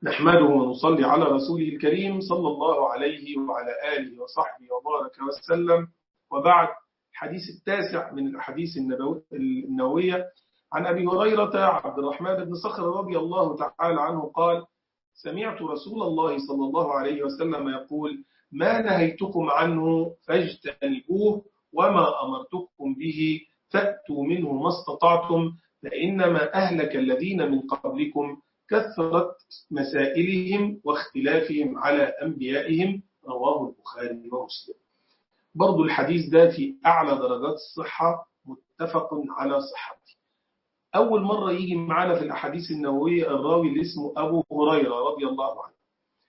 نحمده ونصلي على رسوله الكريم صلى الله عليه وعلى آله وصحبه وبارك وسلم. وبعد، الحديث التاسع من الأحاديث النبوية عن أبي هريرة عبد الرحمن بن صخر رضي الله تعالى عنه قال: سمعت رسول الله صلى الله عليه وسلم يقول: ما نهيتكم عنه فاجتنبوه، وما أمرتكم به فأتوا منه ما استطعتم، فإنما أهلك الذين من قبلكم كثرت مسائلهم واختلافهم على أنبيائهم. رواه البخاري ومسلم. برضو الحديث ده في أعلى درجات الصحة، متفق على صحته. أول مرة يجي معنا في الأحاديث النبوية الراوي اللي اسمه أبو هريرة رضي الله عنه.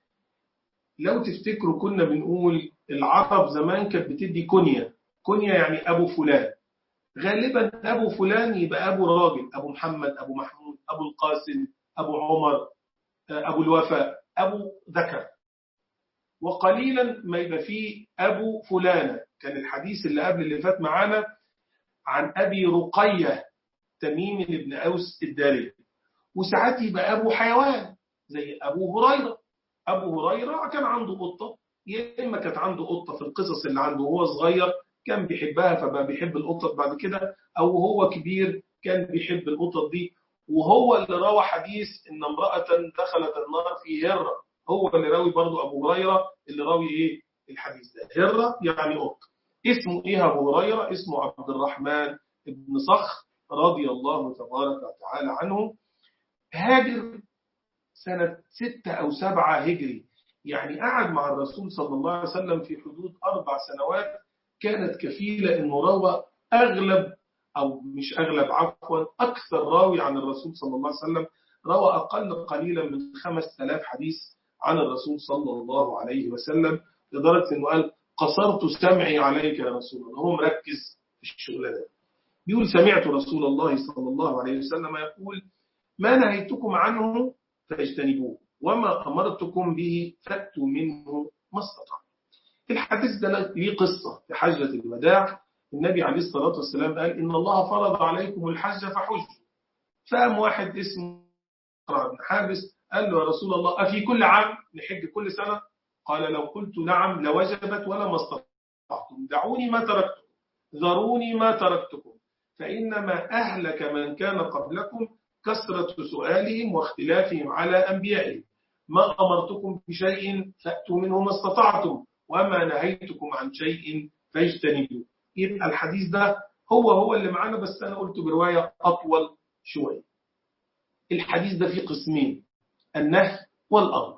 لو تفتكروا كنا بنقول العرب زمان كانت بتدي كنية يعني أبو فلان. غالبا أبو فلان يبقى أبو راجل، أبو محمد، أبو محمود، أبو القاسم، أبو عمر، أبو الوفاء، أبو ذكر. وقليلا ما يبقى فيه أبو فلانة. كان الحديث اللي قبل اللي فات معانا عن أبي رقية تميم بن أوس الداري. وساعات يبقى أبو حيوان زي أبو هريرة. أبو هريرة كان عنده قطة، يا إما كانت عنده قطة في القصص اللي عنده وهو صغير كان بيحبها فبقى بيحب القطط بعد كده، أو هو كبير كان بيحب القطط دي. وهو اللي روى حديث إن امرأة دخلت النار في هرة. هو اللي راوي برضو أبو هريرة اللي راوي إيه الحديث ده. هرة يعني قط. اسمه إيه أبو هريرة؟ اسمه عبد الرحمن بن صخر رضي الله تبارك وتعالى عنه. هاجر سنة 6 أو 7 هجري، يعني قعد مع الرسول صلى الله عليه وسلم في حدود 4 سنوات كانت كفيلة إنه روى أغلب، أو مش أغلب عفوا، أكثر راوي عن الرسول صلى الله عليه وسلم. روى أقل قليلا من 5000 حديث عن الرسول صلى الله عليه وسلم، لدرجة إنه قال: قصرت سمعي عليك يا رسول الله. هو مركز في الشغلانة. بيقول: سمعت رسول الله صلى الله عليه وسلم يقول: ما نهيتكم عنه فاجتنبوه، وما أمرتكم به فأتوا منه ما استطعتم. الحديث ده ليه قصة. في حجة الوداع النبي عليه الصلاة والسلام قال: إن الله فرض عليكم الحج فحجوا. فقام واحد اسمه بن حابس قال له: يا رسول الله، أفي كل عام نحج كل سنة؟ قال: لو قلت نعم لوجبت ولما استطعتم، دعوني ما تركتكم، ذروني ما تركتكم، فإنما أهلك من كان قبلكم كثرة سؤالهم واختلافهم على أنبيائهم. ما أمرتكم بشيء فأتوا منه ما استطعتم، وما نهيتكم عن شيء فاجتنبوه. يبقى الحديث ده هو اللي معانا، بس أنا قلت برواية أطول شوية. الحديث ده فيه قسمين: النهي والأمر.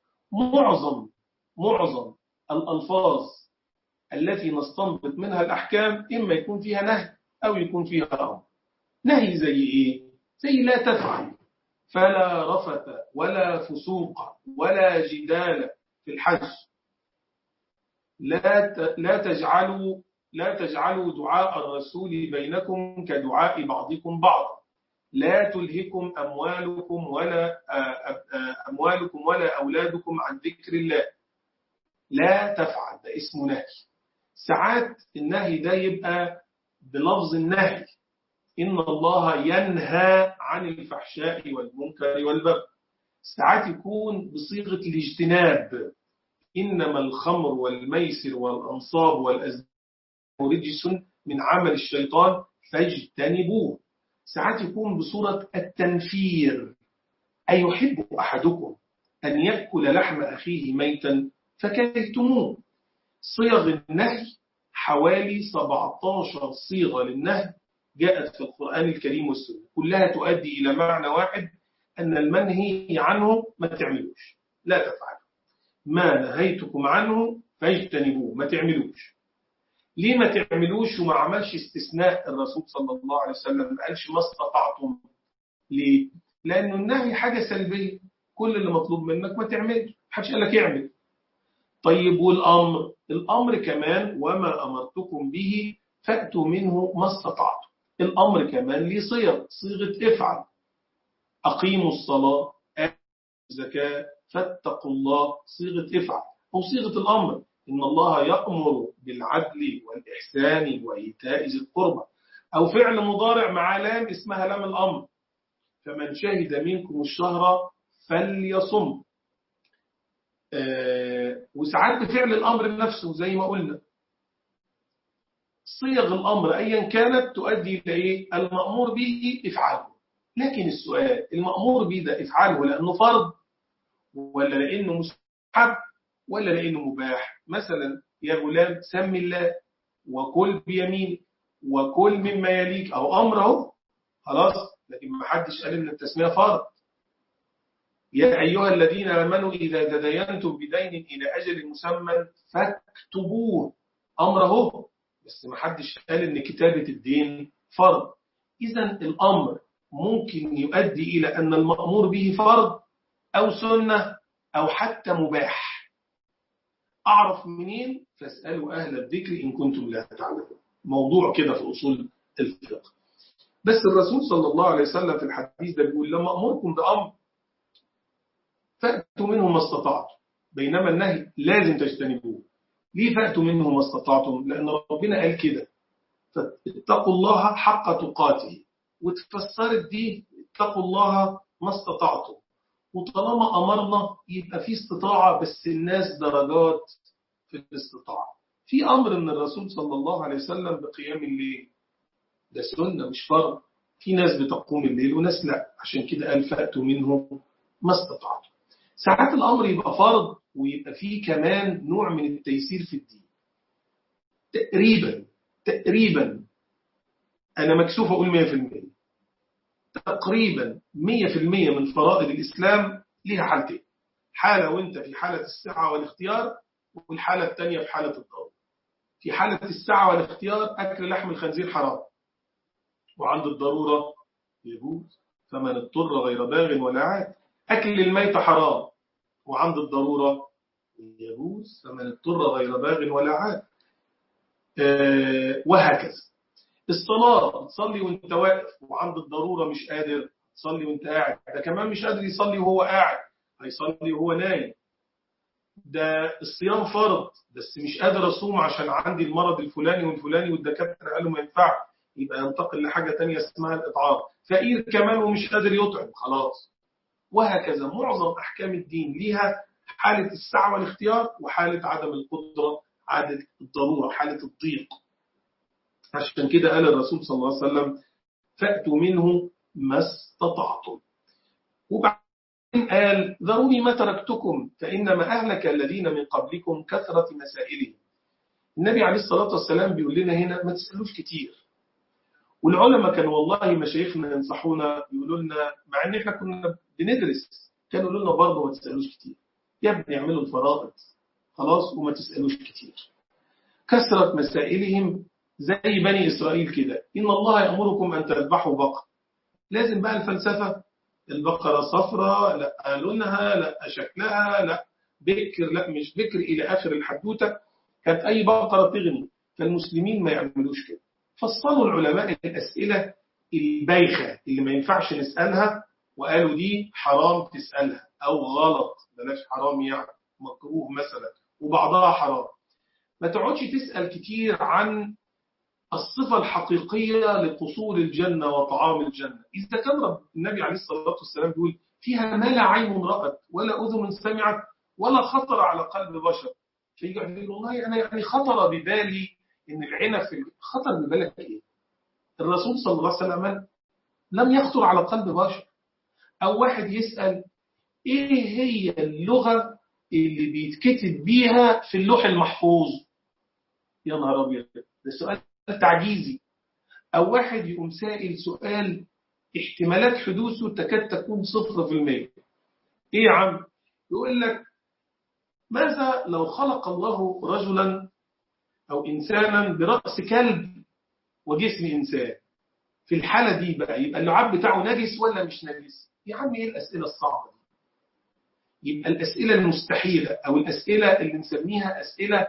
معظم الألفاظ التي نستنبط منها الأحكام إما يكون فيها نهي أو يكون فيها أمر. نهي زي إيه؟ زي لا تفعل، فلا رفث ولا فسوق ولا جدال في الحج. لا تجعلوا دعاء الرسول بينكم كدعاء بعضكم بعضا. لا تلهكم أموالكم ولا أولادكم عن ذكر الله. لا تفعل، ده اسمه نهي. ساعات النهي ده يبقى بلفظ النهي: إن الله ينهى عن الفحشاء والمنكر والبغي. ساعات يكون بصيغة الاجتناب: إنما الخمر والميسر والأنصاب والأزلام رجس من عمل الشيطان فاجتنبوه. ساعات يكون بصورة التنفير: أيحب أحدكم أن يأكل لحم أخيه ميتا فكرهتموه. صيغ النهي حوالي 17 صيغة للنهي جاءت في القرآن الكريم والسنة، كلها تؤدي إلى معنى واحد: أن المنهي عنه ما تعملوش، لا تفعل. ما نهيتكم عنه فاجتنبوه، ما تعملوش. ليه ما تعملوش وما عملش استثناء الرسول صلى الله عليه وسلم؟ ما قالش ما استطعتم. ليه؟ لأنه النهي حاجة سلبية، كل اللي مطلوب منك ما تعملش، محدش قال لك اعمل. طيب والأمر؟ الأمر كمان: وما أمرتكم به فأتوا منه ما استطعتم. الأمر كمان ليه صيغة افعل: أقيموا الصلاة، آتوا الزكاة، فاتقوا الله. صيغة افعل أو صيغة الأمر: إن الله يأمر بالعدل والإحسان وإيتاء ذي القربى. أو فعل مضارع مع لام اسمها لام الأمر: فمن شهد منكم الشهر فليصم. وساعات بفعل الأمر نفسه زي ما قلنا. صيغ الأمر أيا كانت تؤدي إلى إيه؟ المأمور به افعله. لكن السؤال، المأمور به ده افعله لأنه فرض ولا لأنه مستحب ولا لأنه مباح؟ مثلا يا غلام سم الله وكل بيمينك وكل مما يليك، أو أمره خلاص، لكن ما حدش قال إن التسمية فرض. يا أيها الذين آمنوا إذا تداينتم بدين إلى أجل مسمى فاكتبوه، أمره، بس ما حدش قال إن كتابة الدين فرض. إذا الأمر ممكن يؤدي إلى أن المأمور به فرض أو سنة أو حتى مباح. أعرف منين؟ فاسألوا أهل الذكر إن كنتم لا تعلمون. موضوع كده في أصول الفقه. بس الرسول صلى الله عليه وسلم في الحديث ده بيقول لما أمركم بأمر فأتوا منه ما استطعتم، بينما النهي لازم تجتنبوه. ليه فأتوا منه ما استطعتم؟ لأن ربنا قال كده، فاتقوا الله حق تقاته، وتفسرت دي اتقوا الله ما استطعتم. وطالما أمرنا يبقى في استطاعة، بس الناس درجات في الاستطاعة. في أمر من الرسول صلى الله عليه وسلم بقيام الليل، ده سنة مش فرض. في ناس بتقوم الليل وناس لا، عشان كده قال فأتوا منه ما استطعتم. ساعات الأمر يبقى فرض ويبقى فيه كمان نوع من التيسير في الدين. تقريبا أنا مكسوف أقول 100%، تقريبا 100% من فرائض الإسلام ليها حالتين: حالة وانت في حالة السعة والاختيار، والحالة الثانية في حالة الضرورة. في حالة السعة والاختيار أكل لحم الخنزير حرام، وعند الضرورة يجوز، فمن اضطر غير باغ ولا عاد. أكل الميت حرام، وعند الضرورة يجوز، فمن اضطر غير باغ ولا عاد. وهكذا. الصلاة تصلي وانت واقف، وعند الضرورة مش قادر تصلي وانت قاعد. ده كمان مش قادر يصلي وهو قاعد، هيصلي وهو نايم. ده الصيام فرض، بس مش قادر أصوم عشان عندي المرض الفلاني والفلاني والدكاترة قالوا ما ينفع، يبقى ينتقل لحاجة تانية اسمها الإطعام. فقير كمان ومش قادر يطعم، خلاص. وهكذا معظم أحكام الدين ليها حالة السعة والاختيار، وحالة عدم القدرة، حالة الضرورة، حالة الضيق. عشان كده قال الرسول صلى الله عليه وسلم فأتوا منه ما استطعتم. وبعدين قال ذروني ما تركتكم فإنما أهلك الذين من قبلكم كثرة مسائلهم. النبي عليه الصلاة والسلام بيقول لنا هنا ما تسألوش كتير. والعلماء كانوا والله مشايخنا ينصحونا، يقولوا لنا، مع ان احنا كنا بندرس، كانوا يقولوا لنا برضه ما تسألوش كتير يا ابني، اعملوا الفرائض خلاص وما تسألوش كتير. كثرة مسائلهم زي بني إسرائيل كده، إن الله يأمركم أن تذبحوا بقرة. لازم بقى الفلسفة، البقرة صفراء، لا لونها، لا شكلها، لا بكر، لا مش بكر، إلى آخر الحدوتة. كانت أي بقرة تغني، فالمسلمين ما يعملوش كده. فصلوا العلماء الأسئلة البايخة اللي ما ينفعش نسألها، وقالوا دي حرام تسألها، أو غلط، بلاش حرام يعني مكروه مثلا، وبعضها حرام. ما تقعدش تسأل كتير عن الصفة الحقيقية لقصور الجنة وطعام الجنة. إذا كان النبي عليه الصلاة والسلام بيقول فيها ما لا عين رأت ولا أذن سمعت ولا خطر على قلب بشر، فيجي يقول والله أنا يعني خطر ببالي إن العنب في خطر ببالك إيه؟ الرسول صلى الله عليه وسلم لم يخطر على قلب بشر. أو واحد يسأل إيه هي اللغة اللي بيتكتب بيها في اللوح المحفوظ؟ يا نهار أبيض، ده سؤال تعجيزي. أو واحد يقوم سائل سؤال احتمالات حدوثه تكاد تكون 0%. إيه يا عم؟ يقول لك ماذا لو خلق الله رجلا أو إنسانا برأس كلب وجسم إنسان؟ في الحالة دي بقى يبقى اللعاب بتاعه نجس ولا مش نجس؟ يا عم إيه الأسئلة الصعبة دي؟ يبقى الأسئلة المستحيلة، أو الأسئلة اللي نسميها أسئلة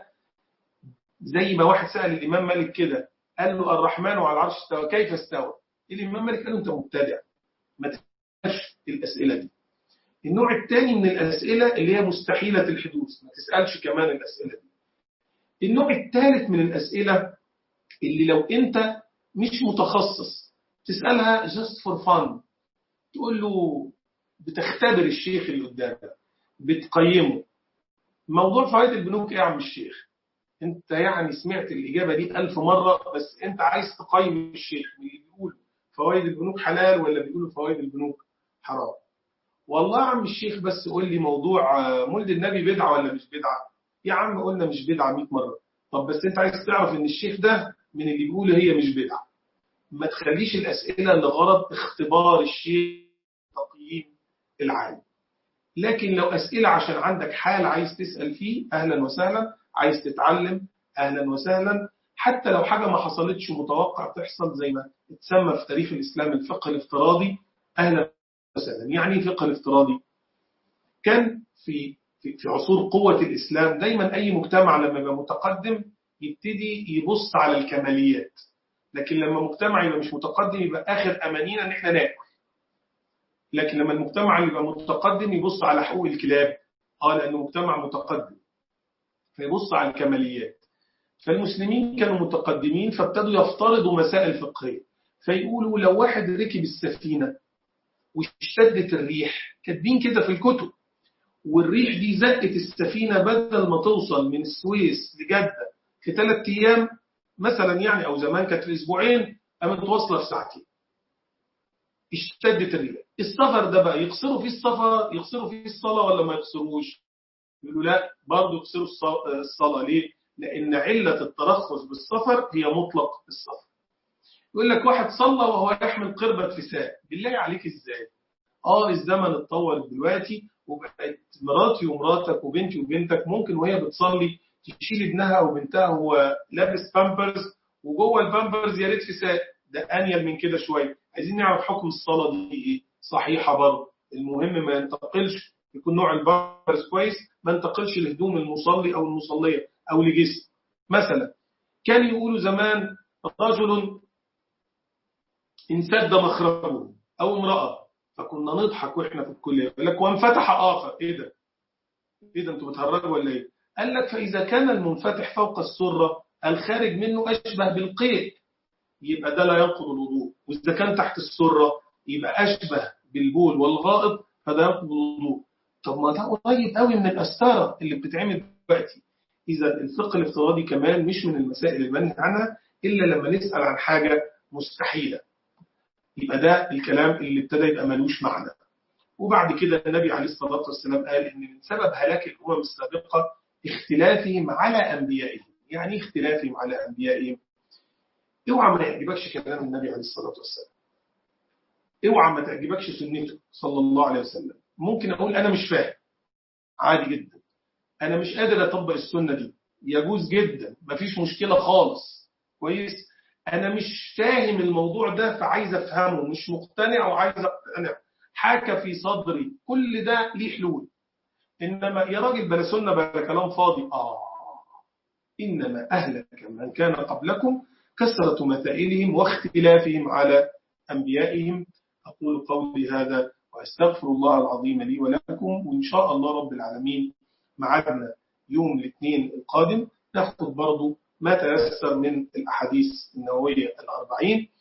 زي ما واحد سأل الإمام مالك كده، قال له الرحمن على العرش استوى كيف استوى؟ الإمام مالك قال له أنت مبتدع، ما تسألش الأسئلة دي. النوع الثاني من الأسئلة اللي هي مستحيلة الحدوث، ما تسألش كمان الأسئلة دي. النوع الثالث من الأسئلة اللي لو أنت مش متخصص تسألها just for fun، تقول له بتختبر الشيخ اللي قدامك، بتقيمه. موضوع فوائد البنوك ايه يا عم الشيخ؟ انت يعني سمعت الإجابة دي 1000 مرة، بس انت عايز تقيم الشيخ اللي بيقول فوائد البنوك حلال ولا بيقولوا فوائد البنوك حرام. والله يا عم الشيخ بس قول لي موضوع مولد النبي بدعة ولا مش بدعة؟ يا عم قلنا مش بدعة 100 مرة. طب بس انت عايز تعرف ان الشيخ ده من اللي بيقول هي مش بدعة. ما تخليش الأسئلة لغرض اختبار الشيخ تقييم العالم. لكن لو أسئلة عشان عندك حال عايز تسأل فيه، أهلا وسهلا. عايز تتعلم، أهلا وسهلا. حتى لو حاجة ما حصلتش ومتوقع تحصل، زي ما اتسمى في تاريخ الإسلام الفقه الافتراضي، أهلا وسهلا. يعني ايه فقه الافتراضي؟ كان في عصور قوة الإسلام دايما أي مجتمع لما يبقى متقدم يبتدي يبص على الكماليات، لكن لما مجتمع يبقى مش متقدم يبقى آخر أمانينا إن احنا ناكل. لكن لما المجتمع اللي يبقى متقدم يبص على حقوق الكلاب، لأنه مجتمع متقدم فيبص على الكماليات. فالمسلمين كانوا متقدمين فابتدوا يفترضوا مسائل فقهية، فيقولوا لو واحد ركب السفينة واشتدت الريح، كاتبين كده في الكتب، والريح دي زقت السفينة بدل ما توصل من السويس لجدة في 3 أيام مثلا يعني، أو زمان كانت في أسبوعين، قامت واصلة في ساعتين. اشتدت الريح. السفر ده بقى يقصروا فيه السفر، يقصروا فيه الصلاة ولا ما يقصروش؟ يقولوا لا، برضه يقصروا الصلاة. ليه؟ لأن علة الترخص بالسفر هي مطلق السفر. يقول لك واحد صلى وهو يحمل قربة فساء، بالله عليك ازاي؟ الزمن اتطور دلوقتي وبقت مراتي ومراتك وبنتي وبنتك ممكن وهي بتصلي تشيل ابنها او بنتها وهو لابس بامبرز وجوه البامبرز يا ريت فساء. ده انيل من كده شويه. عايزين نعرف حكم الصلاه دي ايه؟ صحيحه برضه. المهم ما ينتقلش، يكون نوع البامبرز كويس، ما ينتقلش لهدوم المصلي او المصليه او لجسم. مثلا كان يقولوا زمان رجل انسد مخرجه أو امرأة، فكنا نضحك وإحنا في الكلية. يقول لك وانفتح آخر. إيه ده؟ إيه ده؟ أنتوا بتهرجوا ولا إيه؟ قال لك فإذا كان المنفتح فوق السرة الخارج منه أشبه بالقيء يبقى ده لا ينقض الوضوء، وإذا كان تحت السرة يبقى أشبه بالبول والغائط فده ينقض الوضوء. طب ما ده قريب قوي من الأستارة اللي بتتعمل دلوقتي. إذا الفقه الافتراضي كمان مش من المسائل المنهي عنها إلا لما نسأل عن حاجة مستحيلة، يبقى ده الكلام اللي ابتدى يبقى ملوش معنى. وبعد كده النبي عليه الصلاة والسلام قال إن من سبب هلاك الأمم السابقة اختلافهم على أنبيائهم. يعني اختلافهم على أنبيائهم؟ اوعى ما يعجبكش كلام النبي عليه الصلاة والسلام، اوعى ما تعجبكش سنته صلى الله عليه وسلم. ممكن أقول أنا مش فاهم، عادي جدا. أنا مش قادر أطبق السنة دي، يجوز جدا، مفيش مشكلة خالص، كويس. أنا مش فاهم الموضوع ده فعايز أفهمه، مش مقتنع وعايز أقتنع، حاكى في صدري، كل ده ليه حلول. إنما يا راجل بلا سنة بلا كلام فاضي. إنما أهلك من كان قبلكم كثرة مسائلهم واختلافهم على أنبيائهم. أقول قولي هذا وأستغفر الله العظيم لي ولكم، وإن شاء الله رب العالمين معنا يوم الاثنين القادم ناخد برضو ما تيسر من الأحاديث النووية 40.